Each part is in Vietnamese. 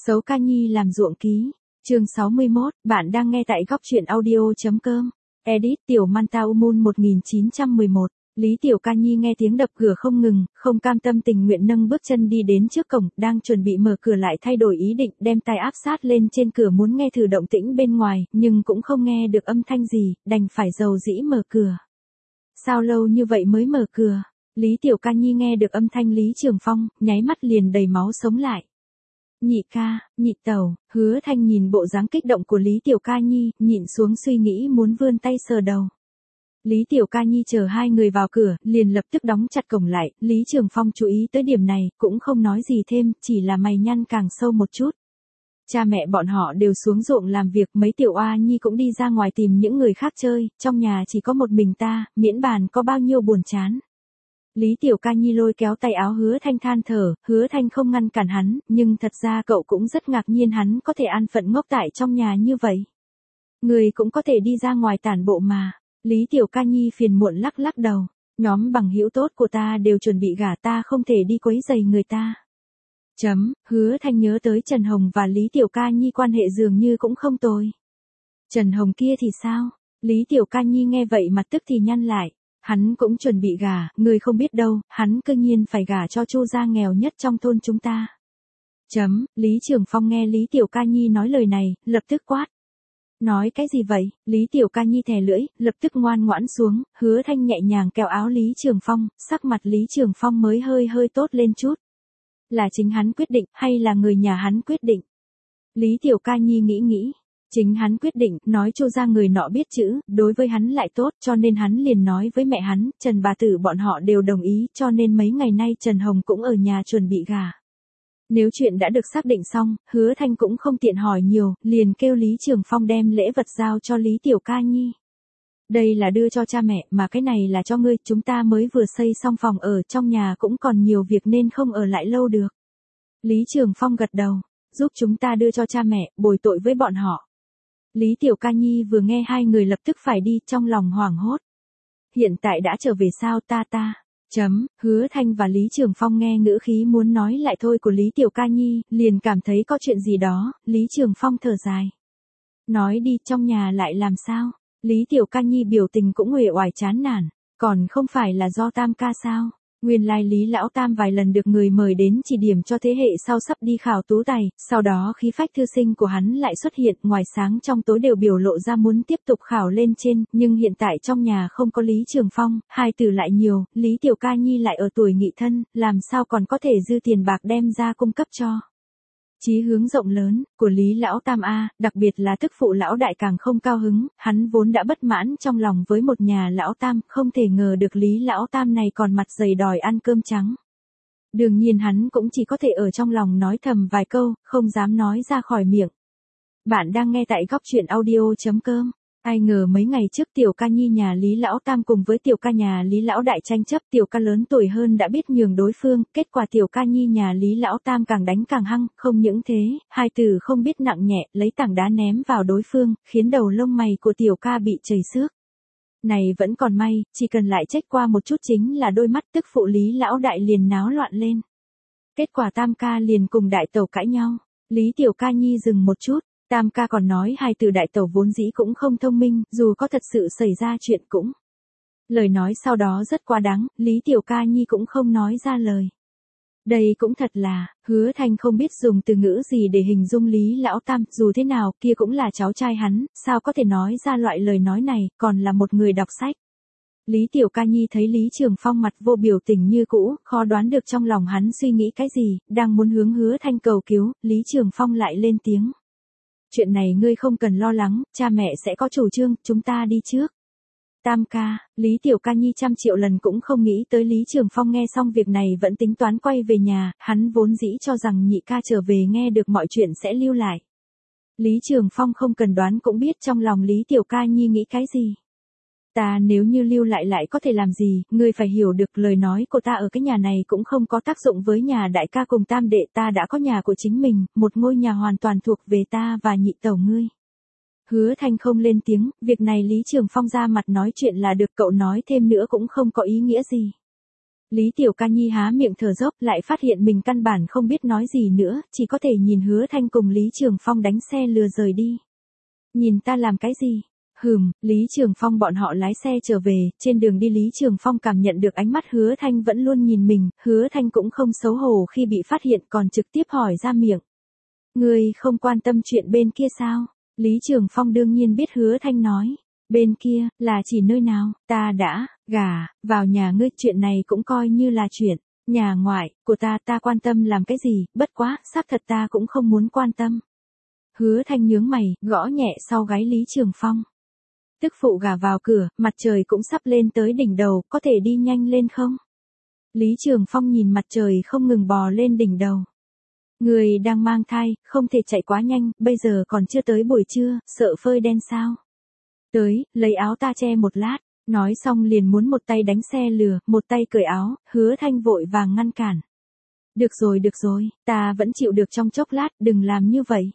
Sấu ca nhi làm ruộng ký. Chương 61, bạn đang nghe tại góc truyện audio.com. Edit Tiểu Manta Umun 1911. Lý Tiểu Ca Nhi nghe tiếng đập cửa không ngừng, không cam tâm tình nguyện nâng bước chân đi đến trước cổng, đang chuẩn bị mở cửa lại thay đổi ý định, đem tai áp sát lên trên cửa muốn nghe thử động tĩnh bên ngoài, nhưng cũng không nghe được âm thanh gì, đành phải dầu dĩ mở cửa. Sao lâu như vậy mới mở cửa? Lý Tiểu Ca Nhi nghe được âm thanh Lý Trường Phong, nháy mắt liền đầy máu sống lại. Nhị ca, nhị tẩu, Hứa Thanh nhìn bộ dáng kích động của Lý Tiểu Ca Nhi, nhịn xuống suy nghĩ muốn vươn tay sờ đầu. Lý Tiểu Ca Nhi chờ hai người vào cửa, liền lập tức đóng chặt cổng lại, Lý Trường Phong chú ý tới điểm này, cũng không nói gì thêm, chỉ là mày nhăn càng sâu một chút. Cha mẹ bọn họ đều xuống ruộng làm việc, mấy tiểu oa nhi cũng đi ra ngoài tìm những người khác chơi, trong nhà chỉ có một mình ta, miễn bàn có bao nhiêu buồn chán. Lý Tiểu Ca Nhi lôi kéo tay áo Hứa Thanh than thở, Hứa Thanh không ngăn cản hắn, nhưng thật ra cậu cũng rất ngạc nhiên hắn có thể an phận ngốc tại trong nhà như vậy. Người cũng có thể đi ra ngoài tản bộ mà. Lý Tiểu Ca Nhi phiền muộn lắc lắc đầu, nhóm bằng hữu tốt của ta đều chuẩn bị gả ta không thể đi quấy rầy người ta. Hứa Thanh nhớ tới Trần Hồng và Lý Tiểu Ca Nhi quan hệ dường như cũng không tồi. Trần Hồng kia thì sao? Lý Tiểu Ca Nhi nghe vậy mặt tức thì nhăn lại. Hắn cũng chuẩn bị gả, người không biết đâu, hắn cơ nhiên phải gả cho Chu gia nghèo nhất trong thôn chúng ta. Lý Trường Phong nghe Lý Tiểu Ca Nhi nói lời này, lập tức quát. Nói cái gì vậy? Lý Tiểu Ca Nhi thè lưỡi, lập tức ngoan ngoãn xuống, Hứa Thanh nhẹ nhàng kéo áo Lý Trường Phong, sắc mặt Lý Trường Phong mới hơi tốt lên chút. Là chính hắn quyết định, hay là người nhà hắn quyết định? Lý Tiểu Ca Nhi nghĩ. Chính hắn quyết định, nói Chu gia người nọ biết chữ, đối với hắn lại tốt, cho nên hắn liền nói với mẹ hắn, Trần bà tử bọn họ đều đồng ý, cho nên mấy ngày nay Trần Hồng cũng ở nhà chuẩn bị gả. Nếu chuyện đã được xác định xong, Hứa Thanh cũng không tiện hỏi nhiều, liền kêu Lý Trường Phong đem lễ vật giao cho Lý Tiểu Ca Nhi. Đây là đưa cho cha mẹ, mà cái này là cho ngươi, chúng ta mới vừa xây xong phòng ở, trong nhà cũng còn nhiều việc nên không ở lại lâu được. Lý Trường Phong gật đầu, giúp chúng ta đưa cho cha mẹ, bồi tội với bọn họ. Lý Tiểu Ca Nhi vừa nghe hai người lập tức phải đi, trong lòng hoảng hốt. Hiện tại đã trở về sao ta. Hứa Thanh và Lý Trường Phong nghe ngữ khí muốn nói lại thôi của Lý Tiểu Ca Nhi, liền cảm thấy có chuyện gì đó, Lý Trường Phong thở dài. Nói đi, trong nhà lại làm sao? Lý Tiểu Ca Nhi biểu tình cũng uể oải chán nản, còn không phải là do Tam ca sao? Nguyên lai Lý Lão Tam vài lần được người mời đến chỉ điểm cho thế hệ sau sắp đi khảo tú tài, sau đó khí phách thư sinh của hắn lại xuất hiện, ngoài sáng trong tối đều biểu lộ ra muốn tiếp tục khảo lên trên, nhưng hiện tại trong nhà không có Lý Trường Phong, hai tử lại nhiều, Lý Tiểu Ca Nhi lại ở tuổi nghị thân, làm sao còn có thể dư tiền bạc đem ra cung cấp cho. Chí hướng rộng lớn của Lý Lão Tam a, đặc biệt là tức phụ Lão Đại càng không cao hứng, hắn vốn đã bất mãn trong lòng với một nhà Lão Tam, không thể ngờ được Lý Lão Tam này còn mặt dày đòi ăn cơm trắng. Đương nhiên hắn cũng chỉ có thể ở trong lòng nói thầm vài câu, không dám nói ra khỏi miệng. Bạn đang nghe tại góc truyện audio.com. Ai ngờ mấy ngày trước Tiểu Ca Nhi nhà Lý Lão Tam cùng với Tiểu Ca nhà Lý Lão Đại tranh chấp, Tiểu Ca lớn tuổi hơn đã biết nhường đối phương, kết quả Tiểu Ca Nhi nhà Lý Lão Tam càng đánh càng hăng, không những thế, hai tử không biết nặng nhẹ, lấy tảng đá ném vào đối phương, khiến đầu lông mày của Tiểu Ca bị chảy xước. Này vẫn còn may, chỉ cần lại trách qua một chút chính là đôi mắt tức phụ Lý Lão Đại liền náo loạn lên. Kết quả Tam ca liền cùng đại tẩu cãi nhau, Lý Tiểu Ca Nhi dừng một chút. Tam ca còn nói hai từ đại tẩu vốn dĩ cũng không thông minh, dù có thật sự xảy ra chuyện cũng. Lời nói sau đó rất quá đáng, Lý Tiểu Ca Nhi cũng không nói ra lời. Đây cũng thật là, Hứa Thanh không biết dùng từ ngữ gì để hình dung Lý Lão Tam, dù thế nào kia cũng là cháu trai hắn, sao có thể nói ra loại lời nói này, còn là một người đọc sách. Lý Tiểu Ca Nhi thấy Lý Trường Phong mặt vô biểu tình như cũ, khó đoán được trong lòng hắn suy nghĩ cái gì, đang muốn hướng Hứa Thanh cầu cứu, Lý Trường Phong lại lên tiếng. Chuyện này ngươi không cần lo lắng, cha mẹ sẽ có chủ trương, chúng ta đi trước. Tam ca, Lý Tiểu Ca Nhi trăm triệu lần cũng không nghĩ tới Lý Trường Phong nghe xong việc này vẫn tính toán quay về nhà, hắn vốn dĩ cho rằng nhị ca trở về nghe được mọi chuyện sẽ lưu lại. Lý Trường Phong không cần đoán cũng biết trong lòng Lý Tiểu Ca Nhi nghĩ cái gì. Ta nếu như lưu lại có thể làm gì, ngươi phải hiểu được lời nói của ta ở cái nhà này cũng không có tác dụng với nhà đại ca cùng tam đệ, ta đã có nhà của chính mình, một ngôi nhà hoàn toàn thuộc về ta và nhị tẩu ngươi. Hứa Thanh không lên tiếng, việc này Lý Trường Phong ra mặt nói chuyện là được, cậu nói thêm nữa cũng không có ý nghĩa gì. Lý Tiểu Ca Nhi há miệng thở dốc, lại phát hiện mình căn bản không biết nói gì nữa, chỉ có thể nhìn Hứa Thanh cùng Lý Trường Phong đánh xe lừa rời đi. Nhìn ta làm cái gì? Lý Trường Phong bọn họ lái xe trở về, trên đường đi Lý Trường Phong cảm nhận được ánh mắt Hứa Thanh vẫn luôn nhìn mình, Hứa Thanh cũng không xấu hổ khi bị phát hiện còn trực tiếp hỏi ra miệng. Ngươi không quan tâm chuyện bên kia sao? Lý Trường Phong đương nhiên biết Hứa Thanh nói. Bên kia, là chỉ nơi nào, ta đã, gả, vào nhà ngươi, chuyện này cũng coi như là chuyện, nhà ngoại, của ta quan tâm làm cái gì, bất quá, xác thật ta cũng không muốn quan tâm. Hứa Thanh nhướng mày, gõ nhẹ sau gáy Lý Trường Phong. Tức phụ gả vào cửa, mặt trời cũng sắp lên tới đỉnh đầu, có thể đi nhanh lên không? Lý Trường Phong nhìn mặt trời không ngừng bò lên đỉnh đầu. Người đang mang thai, không thể chạy quá nhanh, bây giờ còn chưa tới buổi trưa, sợ phơi đen sao? Tới, lấy áo ta che một lát, nói xong liền muốn một tay đánh xe lừa, một tay cởi áo, Hứa Thanh vội vàng ngăn cản. Được rồi, ta vẫn chịu được trong chốc lát, đừng làm như vậy.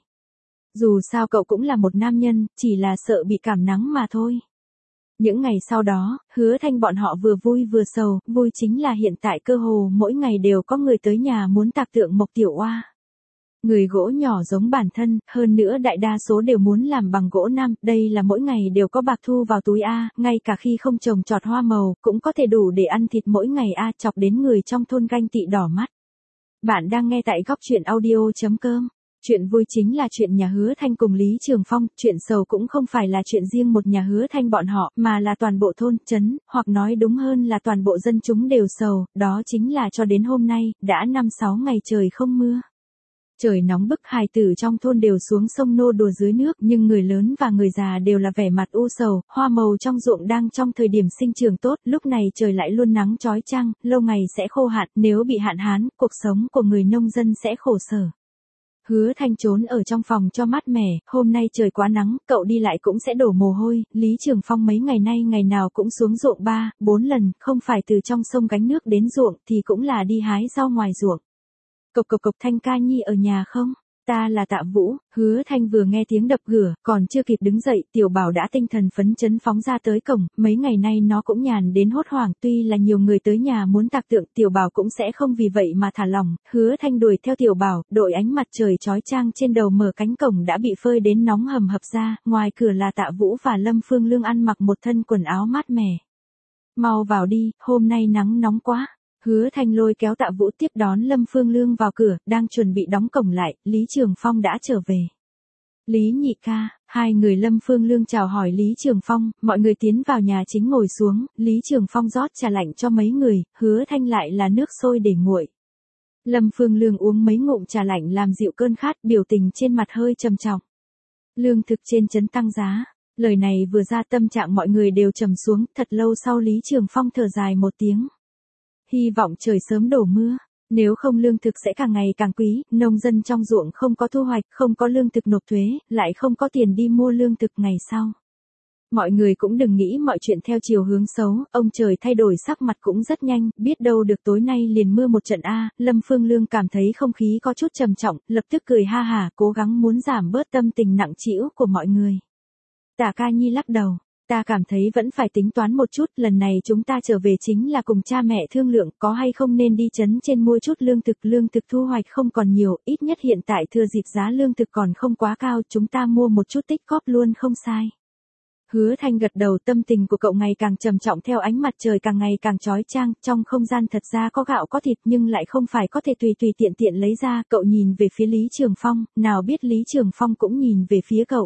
Dù sao cậu cũng là một nam nhân, chỉ là sợ bị cảm nắng mà thôi. Những ngày sau đó, Hứa Thanh bọn họ vừa vui vừa sầu, vui chính là hiện tại cơ hồ mỗi ngày đều có người tới nhà muốn tạc tượng Mộc Tiểu Oa. Người gỗ nhỏ giống bản thân, hơn nữa đại đa số đều muốn làm bằng gỗ nam, đây là mỗi ngày đều có bạc thu vào túi A, ngay cả khi không trồng trọt hoa màu, cũng có thể đủ để ăn thịt mỗi ngày A, chọc đến người trong thôn ganh tị đỏ mắt. Bạn đang nghe tại góc truyện audio.com. Chuyện vui chính là chuyện nhà Hứa Thanh cùng Lý Trường Phong, chuyện sầu cũng không phải là chuyện riêng một nhà Hứa Thanh bọn họ, mà là toàn bộ thôn, trấn, hoặc nói đúng hơn là toàn bộ dân chúng đều sầu, đó chính là cho đến hôm nay, đã 5-6 ngày trời không mưa. Trời nóng bức, hài tử trong thôn đều xuống sông nô đùa dưới nước, nhưng người lớn và người già đều là vẻ mặt u sầu, hoa màu trong ruộng đang trong thời điểm sinh trưởng tốt, lúc này trời lại luôn nắng chói chang, lâu ngày sẽ khô hạn, nếu bị hạn hán, cuộc sống của người nông dân sẽ khổ sở. Hứa Thanh trốn ở trong phòng cho mát mẻ, hôm nay trời quá nắng, cậu đi lại cũng sẽ đổ mồ hôi, Lý Trường Phong mấy ngày nay ngày nào cũng xuống ruộng 3-4 lần, không phải từ trong sông gánh nước đến ruộng thì cũng là đi hái rau ngoài ruộng. Cộc Thanh ca nhi ở nhà không? Ta là Tạ Vũ. Hứa Thanh vừa nghe tiếng đập cửa, còn chưa kịp đứng dậy, Tiểu Bảo đã tinh thần phấn chấn phóng ra tới cổng, mấy ngày nay nó cũng nhàn đến hốt hoảng, tuy là nhiều người tới nhà muốn tạc tượng, Tiểu Bảo cũng sẽ không vì vậy mà thả lỏng. Hứa Thanh đuổi theo Tiểu Bảo, đội ánh mặt trời chói chang trên đầu mở cánh cổng đã bị phơi đến nóng hầm hập ra, ngoài cửa là Tạ Vũ và Lâm Phương Lương ăn mặc một thân quần áo mát mẻ. Mau vào đi, hôm nay nắng nóng quá. Hứa Thanh lôi kéo Tạ Vũ tiếp đón Lâm Phương Lương vào cửa, đang chuẩn bị đóng cổng lại, Lý Trường Phong đã trở về. Lý nhị ca, hai người Lâm Phương Lương chào hỏi Lý Trường Phong, mọi người tiến vào nhà chính ngồi xuống, Lý Trường Phong rót trà lạnh cho mấy người, Hứa Thanh lại là nước sôi để nguội. Lâm Phương Lương uống mấy ngụm trà lạnh làm dịu cơn khát, biểu tình trên mặt hơi trầm trọng. Lương thực trên trấn tăng giá. Lời này vừa ra tâm trạng mọi người đều trầm xuống, thật lâu sau Lý Trường Phong thở dài một tiếng. Hy vọng trời sớm đổ mưa, nếu không lương thực sẽ càng ngày càng quý, nông dân trong ruộng không có thu hoạch, không có lương thực nộp thuế, lại không có tiền đi mua lương thực ngày sau. Mọi người cũng đừng nghĩ mọi chuyện theo chiều hướng xấu, ông trời thay đổi sắc mặt cũng rất nhanh, biết đâu được tối nay liền mưa một trận A, Lâm Phương Lương cảm thấy không khí có chút trầm trọng, lập tức cười ha hả, cố gắng muốn giảm bớt tâm tình nặng trĩu của mọi người. Tạ Ca Nhi lắc đầu. Ta cảm thấy vẫn phải tính toán một chút, lần này chúng ta trở về chính là cùng cha mẹ thương lượng có hay không nên đi trấn trên mua chút lương thực thu hoạch không còn nhiều, ít nhất hiện tại thừa dịp giá lương thực còn không quá cao, chúng ta mua một chút tích góp luôn không sai. Hứa Thanh gật đầu, tâm tình của cậu ngày càng trầm trọng theo ánh mặt trời càng ngày càng chói chang, trong không gian thật ra có gạo có thịt nhưng lại không phải có thể tùy tiện lấy ra, cậu nhìn về phía Lý Trường Phong, nào biết Lý Trường Phong cũng nhìn về phía cậu.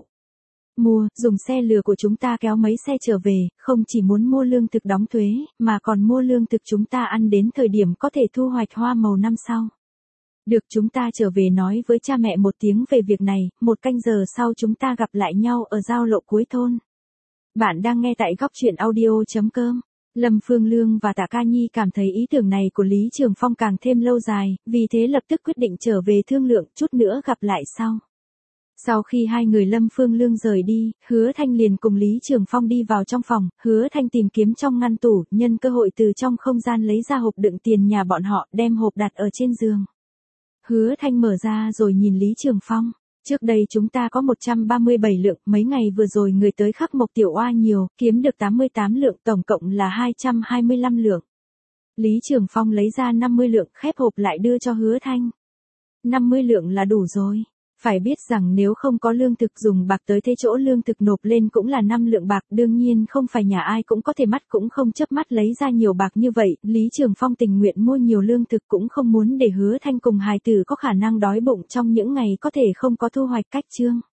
Dùng xe lừa của chúng ta kéo mấy xe trở về, không chỉ muốn mua lương thực đóng thuế, mà còn mua lương thực chúng ta ăn đến thời điểm có thể thu hoạch hoa màu năm sau. Được, chúng ta trở về nói với cha mẹ một tiếng về việc này, 1 canh giờ sau chúng ta gặp lại nhau ở giao lộ cuối thôn. Bạn đang nghe tại góc truyện audio.com. Lâm Phương Lương và Tạ Ca Nhi cảm thấy ý tưởng này của Lý Trường Phong càng thêm lâu dài, vì thế lập tức quyết định trở về thương lượng, chút nữa gặp lại sau. Sau khi hai người Lâm Phương Lương rời đi, Hứa Thanh liền cùng Lý Trường Phong đi vào trong phòng, Hứa Thanh tìm kiếm trong ngăn tủ, nhân cơ hội từ trong không gian lấy ra hộp đựng tiền nhà bọn họ, đem hộp đặt ở trên giường. Hứa Thanh mở ra rồi nhìn Lý Trường Phong. Trước đây chúng ta có 137 lượng, mấy ngày vừa rồi người tới khắc Mộc Tiểu Oa nhiều, kiếm được 88 lượng, tổng cộng là 225 lượng. Lý Trường Phong lấy ra 50 lượng khép hộp lại đưa cho Hứa Thanh. 50 lượng là đủ rồi. Phải biết rằng nếu không có lương thực dùng bạc tới thế chỗ lương thực nộp lên cũng là 5 lượng bạc, đương nhiên không phải nhà ai cũng có thể mắt cũng không chớp mắt lấy ra nhiều bạc như vậy, Lý Trường Phong tình nguyện mua nhiều lương thực cũng không muốn để Hứa Thanh cùng hài tử có khả năng đói bụng trong những ngày có thể không có thu hoạch cách chương.